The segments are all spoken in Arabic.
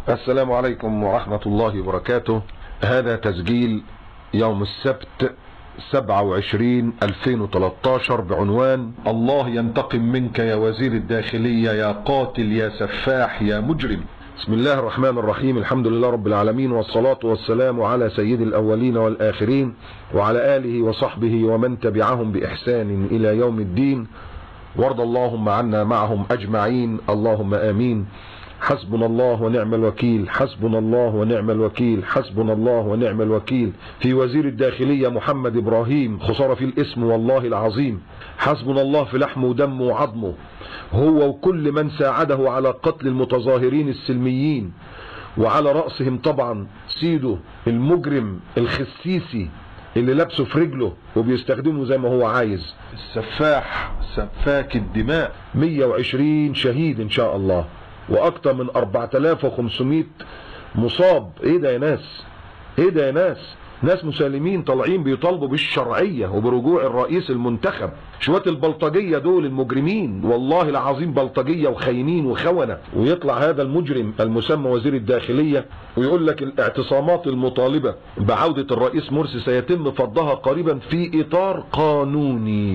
السلام عليكم ورحمة الله وبركاته. هذا تسجيل يوم السبت 27/2013 بعنوان: الله ينتقم منك يا وزير الداخلية يا قاتل يا سفاح يا مجرم. بسم الله الرحمن الرحيم. الحمد لله رب العالمين، والصلاة والسلام على سيد الأولين والآخرين وعلى آله وصحبه ومن تبعهم بإحسان إلى يوم الدين، وارض اللهم عنا معهم أجمعين، اللهم آمين. حسبنا الله ونعم الوكيل، حسبنا الله ونعم الوكيل، حسبنا الله ونعم الوكيل في وزير الداخلية محمد إبراهيم، خسارة في الاسم والله العظيم. حسبنا الله في لحمه ودمه وعظمه، هو وكل من ساعده على قتل المتظاهرين السلميين، وعلى رأسهم طبعا سيده المجرم الخسيسي اللي لابسه في رجله وبيستخدمه زي ما هو عايز، السفاح سفاك الدماء. 120 شهيد ان شاء الله، واكتر من 4500 مصاب. ايه ده يا ناس؟ ايه ده يا ناس؟ ناس مسالمين طالعين بيطالبوا بالشرعية وبرجوع الرئيس المنتخب. شوية البلطجية دول المجرمين والله العظيم بلطجية وخاينين وخونة، ويطلع هذا المجرم المسمى وزير الداخلية ويقول لك الاعتصامات المطالبة بعودة الرئيس مرسي سيتم فضها قريبا في اطار قانوني.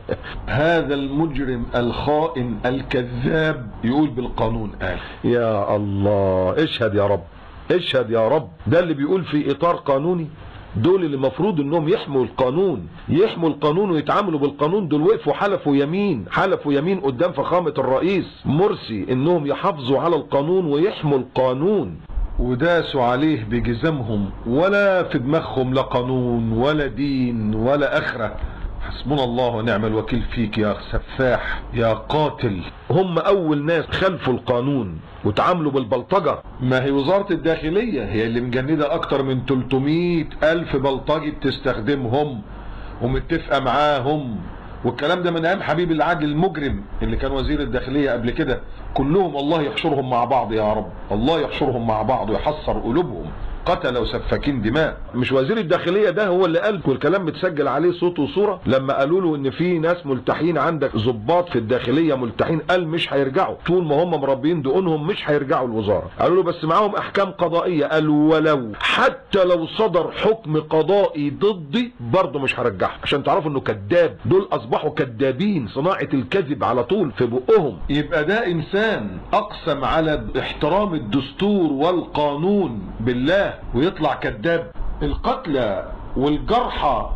هذا المجرم الخائن الكذاب يقول بالقانون. يا الله، اشهد يا رب، اشهد يا رب. ده اللي بيقول في اطار قانوني؟ دول اللي المفروض انهم يحموا القانون، يحموا القانون ويتعاملوا بالقانون. دول وقفوا حلفوا يمين قدام فخامة الرئيس مرسي انهم يحافظوا على القانون ويحموا القانون، وداسوا عليه بجزمهم، ولا في دماغهم لا قانون ولا دين ولا اخرة. حسبنا الله ونعم الوكيل فيك يا سفاح يا قاتل. هم اول ناس خلفوا القانون وتعاملوا بالبلطجة. ما هي وزارة الداخلية هي اللي مجندة اكتر من 300,000 بلطجي بتستخدمهم ومتفقة معاهم، والكلام ده من ايام حبيب العاجل المجرم اللي كان وزير الداخلية قبل كده. كلهم الله يحشرهم مع بعض يا رب، الله يحشرهم مع بعض ويحصر قلوبهم، قتلوا وسفاكين دماء. مش وزير الداخلية ده هو اللي قال، والكلام متسجل عليه صوت وصورة، لما قالوا له ان في ناس ملتحين عندك ضباط في الداخلية ملتحين، قال مش هيرجعوا طول ما هم مربيين دقونهم، مش هيرجعوا الوزارة. قالوا له بس معاهم احكام قضائية، قال ولو حتى لو صدر حكم قضائي ضدي برضه مش هرجعهم، عشان تعرفوا انه كذاب. دول اصبحوا كذابين، صناعة الكذب على طول في بقهم. يبقى ده انسان اقسم على احترام الدستور والقانون بالله ويطلع كذاب. القتلى والجرحى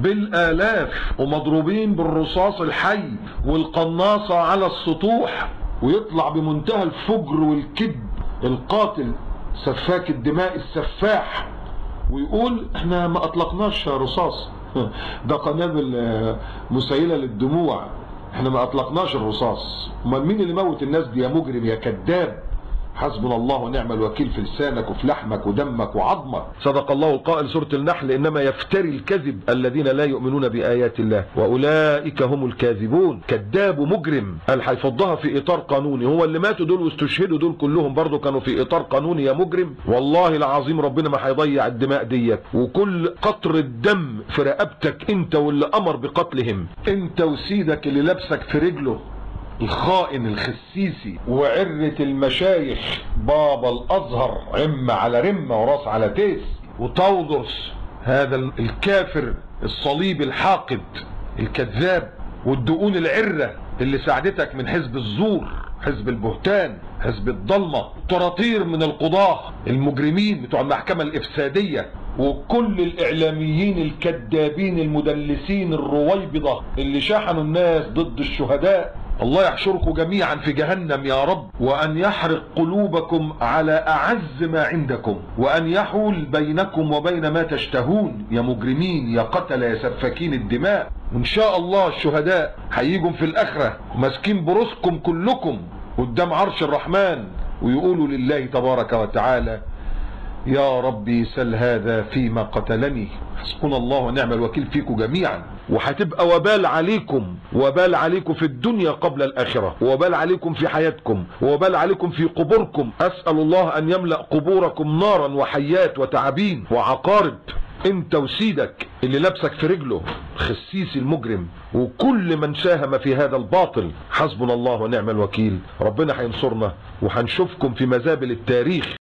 بالالاف ومضروبين بالرصاص الحي والقناصة على السطوح، ويطلع بمنتهى الفجر والكذب القاتل سفاك الدماء السفاح ويقول احنا ما اطلقناش رصاص، ده قنابل مسيلة للدموع، احنا ما اطلقناش الرصاص. امال مين اللي موت الناس دي يا مجرم يا كذاب؟ حسبنا الله ونعم الوكيل في لسانك وفي لحمك ودمك وعظمك. صدق الله القائل سورة النحل: انما يفتري الكذب الذين لا يؤمنون بآيات الله واولئك هم الكاذبون. كذاب ومجرم. قال هيفضها في اطار قانوني. هو اللي ماتوا دول واستشهدوا دول كلهم برضو كانوا في اطار قانوني يا مجرم. والله العظيم ربنا ما هيضيع الدماء ديت، وكل قطر الدم في رقبتك انت واللي امر بقتلهم، انت وسيدك اللي لابسك في رجله الخائن الخسيسي، وعرة المشايخ بابا الازهر رمة على رمة وراس على تيس، وتوضرس هذا الكافر الصليب الحاقد الكذاب، والدقون العرة اللي ساعدتك من حزب الزور، حزب البهتان، حزب الضلمة، طراطير من القضاة المجرمين بتوع المحكمة الإفسادية، وكل الإعلاميين الكذابين المدلسين الرويبضة اللي شحنوا الناس ضد الشهداء. الله يحشركم جميعا في جهنم يا رب، وأن يحرق قلوبكم على أعز ما عندكم، وأن يحول بينكم وبين ما تشتهون يا مجرمين يا قتل يا سفاكين الدماء. وإن شاء الله الشهداء هيجوا في الآخرة ماسكين برؤوسكم كلكم قدام عرش الرحمن ويقولوا لله تبارك وتعالى: يا ربي سل هذا فيما قتلني. حسبنا الله ونعم الوكيل فيكم جميعا. وهتبقى وبال عليكم، وبال عليكم في الدنيا قبل الآخرة، وبال عليكم في حياتكم، وبال عليكم في قبوركم. أسأل الله أن يملأ قبوركم نارا وحيات وتعابين وعقارب، انت وسيدك اللي لابسك في رجله خسيس المجرم، وكل من ساهم في هذا الباطل. حسبنا الله ونعم الوكيل. ربنا هينصرنا وهنشوفكم في مزابل التاريخ.